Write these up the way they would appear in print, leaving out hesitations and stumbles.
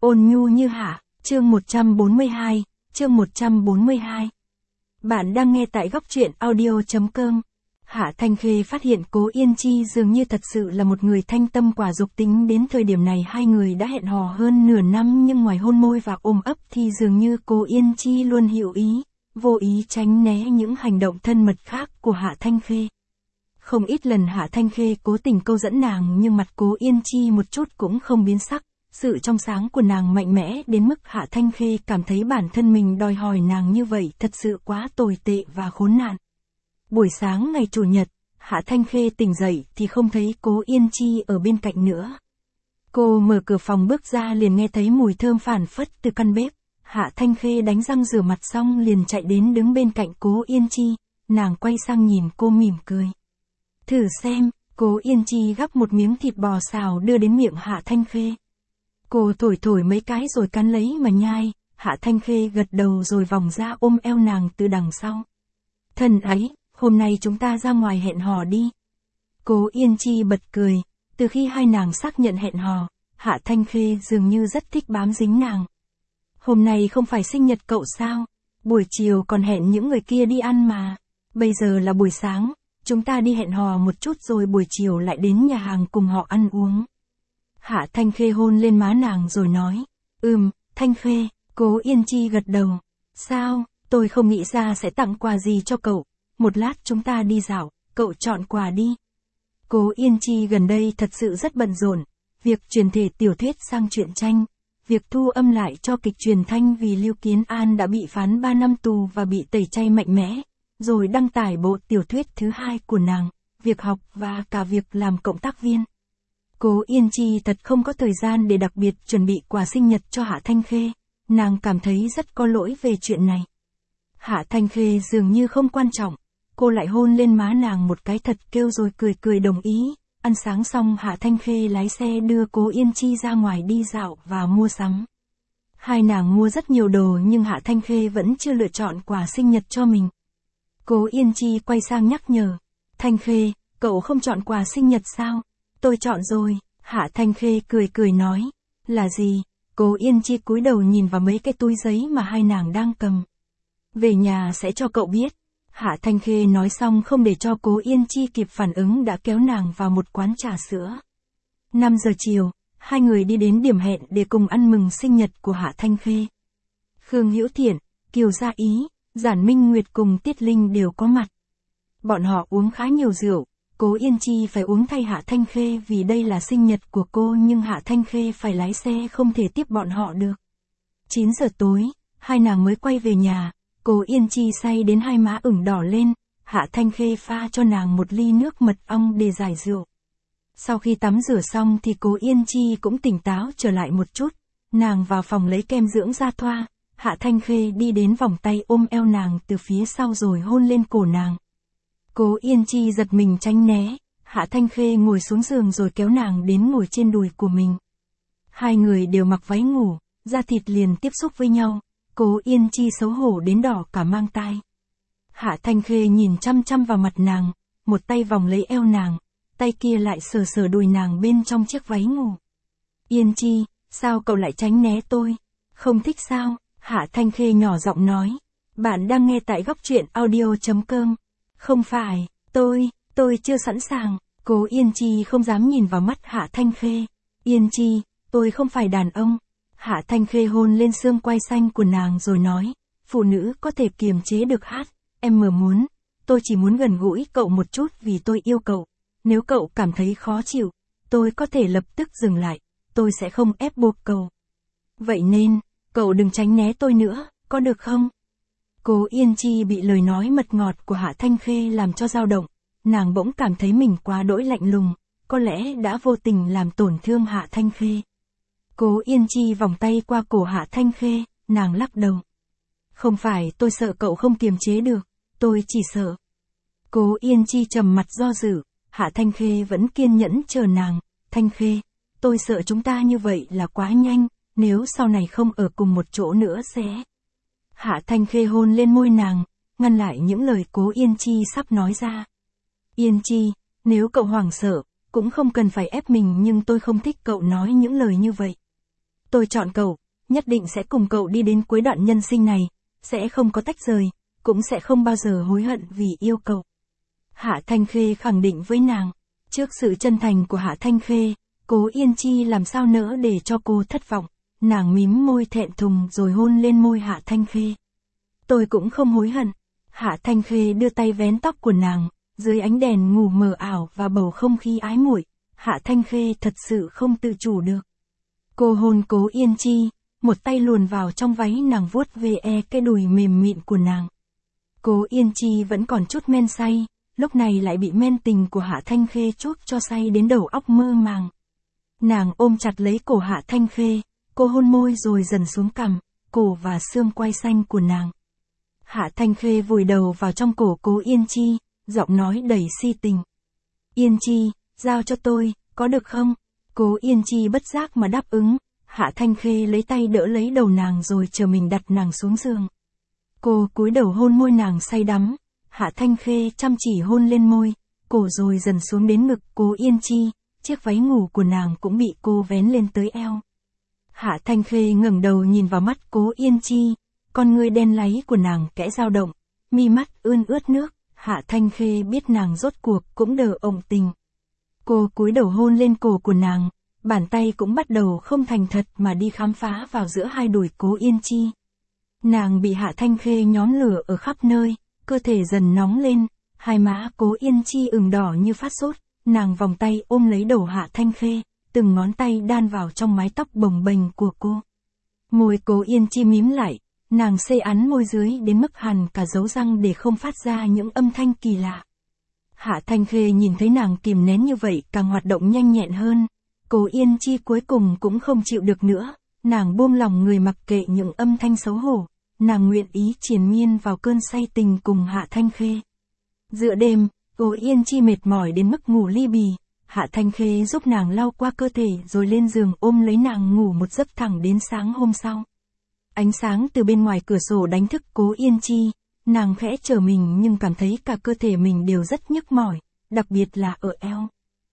Ôn nhu như Hạ, chương 142, chương 142. Bạn đang nghe tại góc truyện audio.com. Hạ Thanh Khê phát hiện Cố Yên Chi dường như thật sự là một người thanh tâm quả dục, tính đến thời điểm này hai người đã hẹn hò hơn nửa năm, nhưng ngoài hôn môi và ôm ấp thì dường như Cố Yên Chi luôn hiểu ý, vô ý tránh né những hành động thân mật khác của Hạ Thanh Khê. Không ít lần Hạ Thanh Khê cố tình câu dẫn nàng, nhưng mặt Cố Yên Chi một chút cũng không biến sắc. Sự trong sáng của nàng mạnh mẽ đến mức Hạ Thanh Khê cảm thấy bản thân mình đòi hỏi nàng như vậy thật sự quá tồi tệ và khốn nạn. Buổi sáng ngày Chủ nhật, Hạ Thanh Khê tỉnh dậy thì không thấy Cố Yên Chi ở bên cạnh nữa. Cô mở cửa phòng bước ra liền nghe thấy mùi thơm phảng phất từ căn bếp. Hạ Thanh Khê đánh răng rửa mặt xong liền chạy đến đứng bên cạnh Cố Yên Chi, nàng quay sang nhìn cô mỉm cười. Thử xem, Cố Yên Chi gắp một miếng thịt bò xào đưa đến miệng Hạ Thanh Khê. Cô thổi mấy cái rồi cắn lấy mà nhai, Hạ Thanh Khê gật đầu rồi vòng ra ôm eo nàng từ đằng sau. Thân ấy, hôm nay chúng ta ra ngoài hẹn hò đi. Cố Yên Chi bật cười, từ khi hai nàng xác nhận hẹn hò, Hạ Thanh Khê dường như rất thích bám dính nàng. Hôm nay không phải sinh nhật cậu sao, buổi chiều còn hẹn những người kia đi ăn mà, bây giờ là buổi sáng, chúng ta đi hẹn hò một chút rồi buổi chiều lại đến nhà hàng cùng họ ăn uống. Hạ Thanh Khê hôn lên má nàng rồi nói, Thanh Khê. Cố Yên Chi gật đầu. Sao, tôi không nghĩ ra sẽ tặng quà gì cho cậu, một lát chúng ta đi dạo, cậu chọn quà đi. Cố Yên Chi gần đây thật sự rất bận rộn, việc chuyển thể tiểu thuyết sang truyện tranh, việc thu âm lại cho kịch truyền thanh vì Lưu Kiến An đã bị phán 3 năm tù và bị tẩy chay mạnh mẽ, rồi đăng tải bộ tiểu thuyết thứ 2 của nàng, việc học và cả việc làm cộng tác viên. Cố Yên Chi thật không có thời gian để đặc biệt chuẩn bị quà sinh nhật cho Hạ Thanh Khê, nàng cảm thấy rất có lỗi về chuyện này. Hạ Thanh Khê dường như không quan trọng, cô lại hôn lên má nàng một cái thật kêu rồi cười đồng ý. Ăn sáng xong Hạ Thanh Khê lái xe đưa Cố Yên Chi ra ngoài đi dạo và mua sắm. Hai nàng mua rất nhiều đồ nhưng Hạ Thanh Khê vẫn chưa lựa chọn quà sinh nhật cho mình. Cố Yên Chi quay sang nhắc nhở, Thanh Khê, cậu không chọn quà sinh nhật sao? Tôi chọn rồi, Hạ Thanh Khê cười nói, là gì? Cố Yên Chi cúi đầu nhìn vào mấy cái túi giấy mà hai nàng đang cầm. Về nhà sẽ cho cậu biết. Hạ Thanh Khê nói xong không để cho Cố Yên Chi kịp phản ứng đã kéo nàng vào một quán trà sữa. 5 giờ chiều, hai người đi đến điểm hẹn để cùng ăn mừng sinh nhật của Hạ Thanh Khê. Khương Hữu Thiện, Kiều Gia Ý, Giản Minh Nguyệt cùng Tiết Linh đều có mặt. Bọn họ uống khá nhiều rượu. Cố Yên Chi phải uống thay Hạ Thanh Khê vì đây là sinh nhật của cô, nhưng Hạ Thanh Khê phải lái xe không thể tiếp bọn họ được. 9 giờ tối, hai nàng mới quay về nhà, Cố Yên Chi say đến hai má ửng đỏ lên, Hạ Thanh Khê pha cho nàng một ly nước mật ong để giải rượu. Sau khi tắm rửa xong thì Cố Yên Chi cũng tỉnh táo trở lại một chút, nàng vào phòng lấy kem dưỡng da thoa, Hạ Thanh Khê đi đến vòng tay ôm eo nàng từ phía sau rồi hôn lên cổ nàng. Cố Yên Chi giật mình tránh né, Hạ Thanh Khê ngồi xuống giường rồi kéo nàng đến ngồi trên đùi của mình. Hai người đều mặc váy ngủ, da thịt liền tiếp xúc với nhau, Cố Yên Chi xấu hổ đến đỏ cả mang tai. Hạ Thanh Khê nhìn chăm chăm vào mặt nàng, một tay vòng lấy eo nàng, tay kia lại sờ đùi nàng bên trong chiếc váy ngủ. Yên Chi, sao cậu lại tránh né tôi? Không thích sao? Hạ Thanh Khê nhỏ giọng nói. Bạn đang nghe tại góc truyện audio.com. Không phải, tôi chưa sẵn sàng. Cố Yên Chi không dám nhìn vào mắt Hạ Thanh Khê. Yên Chi, tôi không phải đàn ông. Hạ Thanh Khê hôn lên xương quai xanh của nàng rồi nói, phụ nữ có thể kiềm chế được hát, em muốn, tôi chỉ muốn gần gũi cậu một chút vì tôi yêu cậu. Nếu cậu cảm thấy khó chịu, tôi có thể lập tức dừng lại, tôi sẽ không ép buộc cậu. Vậy nên, cậu đừng tránh né tôi nữa, có được không? Cố Yên Chi bị lời nói mật ngọt của Hạ Thanh Khê làm cho dao động, nàng bỗng cảm thấy mình quá đỗi lạnh lùng, có lẽ đã vô tình làm tổn thương Hạ Thanh Khê. Cố Yên Chi vòng tay qua cổ Hạ Thanh Khê, nàng lắc đầu. Không phải tôi sợ cậu không kiềm chế được, tôi chỉ sợ. Cố Yên Chi trầm mặt do dự, Hạ Thanh Khê vẫn kiên nhẫn chờ nàng. Thanh Khê, tôi sợ chúng ta như vậy là quá nhanh, nếu sau này không ở cùng một chỗ nữa sẽ... Hạ Thanh Khê hôn lên môi nàng, ngăn lại những lời Cố Yên Chi sắp nói ra. Yên Chi, nếu cậu hoảng sợ, cũng không cần phải ép mình, nhưng tôi không thích cậu nói những lời như vậy. Tôi chọn cậu, nhất định sẽ cùng cậu đi đến cuối đoạn nhân sinh này, sẽ không có tách rời, cũng sẽ không bao giờ hối hận vì yêu cậu. Hạ Thanh Khê khẳng định với nàng. Trước sự chân thành của Hạ Thanh Khê, Cố Yên Chi làm sao nỡ để cho cô thất vọng. Nàng mím môi thẹn thùng rồi hôn lên môi Hạ Thanh Khê. Tôi cũng không hối hận. Hạ Thanh Khê đưa tay vén tóc của nàng, dưới ánh đèn ngủ mờ ảo và bầu không khí ái muội, Hạ Thanh Khê thật sự không tự chủ được. Cô hôn Cố Yên Chi, một tay luồn vào trong váy nàng vuốt về cái đùi mềm mịn của nàng. Cố Yên Chi vẫn còn chút men say, lúc này lại bị men tình của Hạ Thanh Khê chuốc cho say đến đầu óc mơ màng. Nàng ôm chặt lấy cổ Hạ Thanh Khê, cô hôn môi rồi dần xuống cằm, cổ và xương quai xanh của nàng. Hạ Thanh Khê vùi đầu vào trong cổ Cố Yên Chi, giọng nói đầy si tình. Yên Chi, giao cho tôi, có được không? Cố Yên Chi bất giác mà đáp ứng. Hạ Thanh Khê lấy tay đỡ lấy đầu nàng rồi chờ mình đặt nàng xuống giường. Cô cúi đầu hôn môi nàng say đắm. Hạ Thanh Khê chăm chỉ hôn lên môi, cổ rồi dần xuống đến ngực Cố Yên Chi, chiếc váy ngủ của nàng cũng bị cô vén lên tới eo. Hạ Thanh Khê ngẩng đầu nhìn vào mắt Cố Yên Chi, con ngươi đen láy của nàng kẽ dao động, mi mắt ươn ướt nước. Hạ Thanh Khê biết nàng rốt cuộc cũng đờ ổng tình. Cô cúi đầu hôn lên cổ của nàng, bàn tay cũng bắt đầu không thành thật mà đi khám phá vào giữa hai đùi Cố Yên Chi. Nàng bị Hạ Thanh Khê nhóm lửa ở khắp nơi, cơ thể dần nóng lên, hai má Cố Yên Chi ửng đỏ như phát sốt, nàng vòng tay ôm lấy đầu Hạ Thanh Khê, từng ngón tay đan vào trong mái tóc bồng bềnh của cô. Môi Cố Yên Chi mím lại, nàng xây ắn môi dưới đến mức hằn cả dấu răng để không phát ra những âm thanh kỳ lạ. Hạ Thanh Khê nhìn thấy nàng kìm nén như vậy càng hoạt động nhanh nhẹn hơn. Cố Yên Chi cuối cùng cũng không chịu được nữa, nàng buông lòng người mặc kệ những âm thanh xấu hổ, nàng nguyện ý triền miên vào cơn say tình cùng Hạ Thanh Khê. Giữa đêm, Cố Yên Chi mệt mỏi đến mức ngủ li bì, Hạ Thanh Khê giúp nàng lau qua cơ thể rồi lên giường ôm lấy nàng ngủ một giấc thẳng đến sáng hôm sau. Ánh sáng từ bên ngoài cửa sổ đánh thức Cố Yên Chi, nàng khẽ trở mình nhưng cảm thấy cả cơ thể mình đều rất nhức mỏi, đặc biệt là ở eo.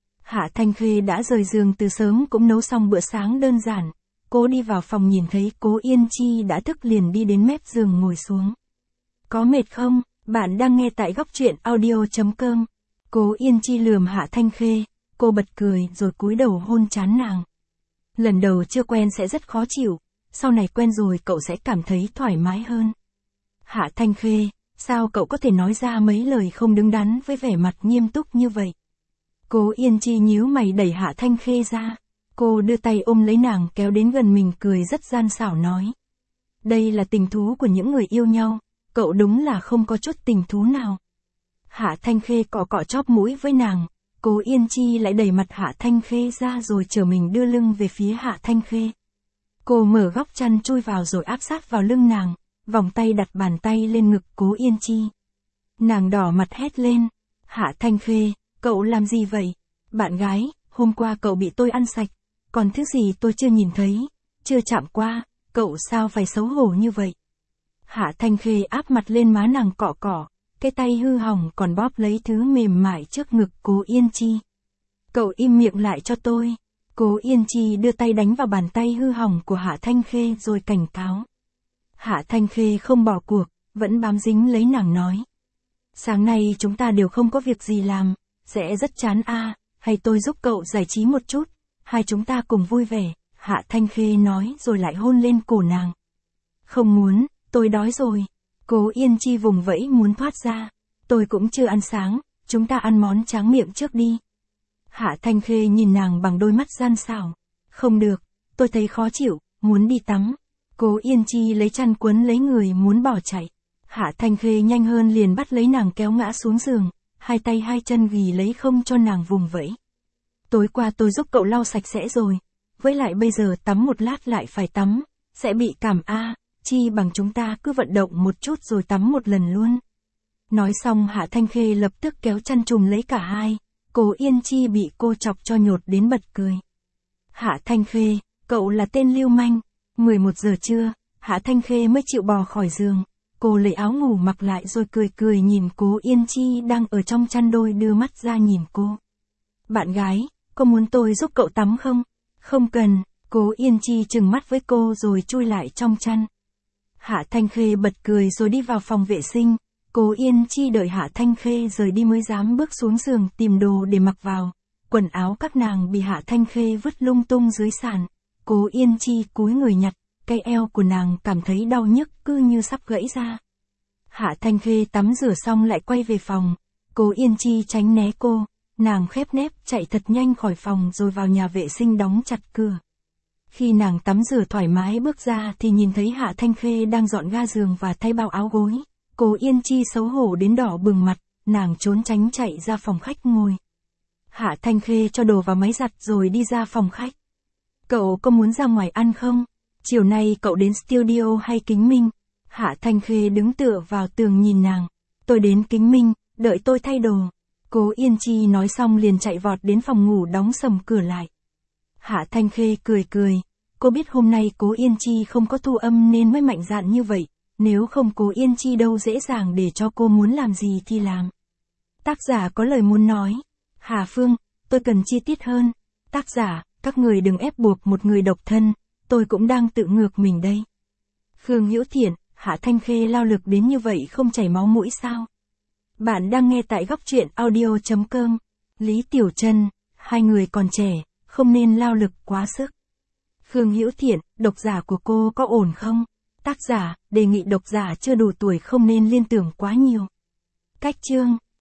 Hạ Thanh Khê đã rời giường từ sớm cũng nấu xong bữa sáng đơn giản. Cô đi vào phòng nhìn thấy Cố Yên Chi đã thức liền đi đến mép giường ngồi xuống. Có mệt không? Bạn đang nghe tại góc truyện audio.com. Cố Yên Chi lườm Hạ Thanh Khê, cô bật cười rồi cúi đầu hôn trán nàng. Lần đầu chưa quen sẽ rất khó chịu, sau này quen rồi cậu sẽ cảm thấy thoải mái hơn. Hạ Thanh Khê, sao cậu có thể nói ra mấy lời không đứng đắn với vẻ mặt nghiêm túc như vậy? Cố Yên Chi nhíu mày đẩy Hạ Thanh Khê ra. Cô đưa tay ôm lấy nàng kéo đến gần mình cười rất gian xảo nói. Đây là tình thú của những người yêu nhau, cậu đúng là không có chút tình thú nào. Hạ Thanh Khê cọ cọ chóp mũi với nàng, Cố Yên Chi lại đẩy mặt Hạ Thanh Khê ra rồi trở mình đưa lưng về phía Hạ Thanh Khê. Cô mở góc chăn chui vào rồi áp sát vào lưng nàng, vòng tay đặt bàn tay lên ngực Cố Yên Chi. Nàng đỏ mặt hét lên, Hạ Thanh Khê, cậu làm gì vậy? Bạn gái, hôm qua cậu bị tôi ăn sạch, còn thứ gì tôi chưa nhìn thấy, chưa chạm qua, cậu sao phải xấu hổ như vậy? Hạ Thanh Khê áp mặt lên má nàng cọ cọ, cái tay hư hỏng còn bóp lấy thứ mềm mại trước ngực Cố Yên Chi. Cậu im miệng lại cho tôi. Cố Yên Chi đưa tay đánh vào bàn tay hư hỏng của Hạ Thanh Khê rồi cảnh cáo. Hạ Thanh Khê không bỏ cuộc, vẫn bám dính lấy nàng nói. Sáng nay chúng ta đều không có việc gì làm, sẽ rất chán hay tôi giúp cậu giải trí một chút, hai chúng ta cùng vui vẻ, Hạ Thanh Khê nói rồi lại hôn lên cổ nàng. Không muốn, tôi đói rồi. Cố Yên Chi vùng vẫy muốn thoát ra. Tôi cũng chưa ăn sáng, chúng ta ăn món tráng miệng trước đi. Hạ Thanh Khê nhìn nàng bằng đôi mắt gian xảo. Không được, tôi thấy khó chịu, muốn đi tắm. Cố Yên Chi lấy chăn quấn lấy người muốn bỏ chạy. Hạ Thanh Khê nhanh hơn liền bắt lấy nàng kéo ngã xuống giường, hai tay hai chân ghi lấy không cho nàng vùng vẫy. Tối qua tôi giúp cậu lau sạch sẽ rồi, với lại bây giờ tắm một lát lại phải tắm, sẽ bị cảm chi bằng chúng ta cứ vận động một chút rồi tắm một lần luôn. Nói xong Hạ Thanh Khê lập tức kéo chăn trùm lấy cả hai, Cố Yên Chi bị cô chọc cho nhột đến bật cười. Hạ Thanh Khê, cậu là tên lưu manh. 11 giờ trưa, Hạ Thanh Khê mới chịu bò khỏi giường. Cô lấy áo ngủ mặc lại rồi cười cười nhìn Cố Yên Chi đang ở trong chăn đôi đưa mắt ra nhìn cô. Bạn gái, có muốn tôi giúp cậu tắm không? Không cần, Cố Yên Chi trừng mắt với cô rồi chui lại trong chăn. Hạ Thanh Khê bật cười rồi đi vào phòng vệ sinh. Cố Yên Chi đợi Hạ Thanh Khê rời đi mới dám bước xuống giường tìm đồ để mặc vào. Quần áo các nàng bị Hạ Thanh Khê vứt lung tung dưới sàn. Cố Yên Chi cúi người nhặt, cái eo của nàng cảm thấy đau nhức cứ như sắp gãy ra. Hạ Thanh Khê tắm rửa xong lại quay về phòng. Cố Yên Chi tránh né cô, nàng khép nép chạy thật nhanh khỏi phòng rồi vào nhà vệ sinh đóng chặt cửa. Khi nàng tắm rửa thoải mái bước ra thì nhìn thấy Hạ Thanh Khê đang dọn ga giường và thay bao áo gối. Cố Yên Chi xấu hổ đến đỏ bừng mặt, nàng trốn tránh chạy ra phòng khách ngồi. Hạ Thanh Khê cho đồ vào máy giặt rồi đi ra phòng khách. Cậu có muốn ra ngoài ăn không? Chiều nay cậu đến studio hay Kính Minh? Hạ Thanh Khê đứng tựa vào tường nhìn nàng. Tôi đến Kính Minh, đợi tôi thay đồ. Cố Yên Chi nói xong liền chạy vọt đến phòng ngủ đóng sầm cửa lại. Hạ Thanh Khê cười cười. Cô biết hôm nay Cố Yên Chi không có thu âm nên mới mạnh dạn như vậy. Nếu không Cố Yên Chi đâu dễ dàng để cho cô muốn làm gì thì làm. Tác giả có lời muốn nói. Hà Phương, tôi cần chi tiết hơn. Tác giả, các người đừng ép buộc một người độc thân, tôi cũng đang tự ngược mình đây. Khương Hữu Thiện, Hạ Thanh Khê lao lực đến như vậy không chảy máu mũi sao? Bạn đang nghe tại góc truyện audio.com. Lý Tiểu Trân, hai người còn trẻ, không nên lao lực quá sức. Khương Hữu Thiện, độc giả của cô có ổn không? Tác giả, đề nghị độc giả chưa đủ tuổi không nên liên tưởng quá nhiều. Cách chương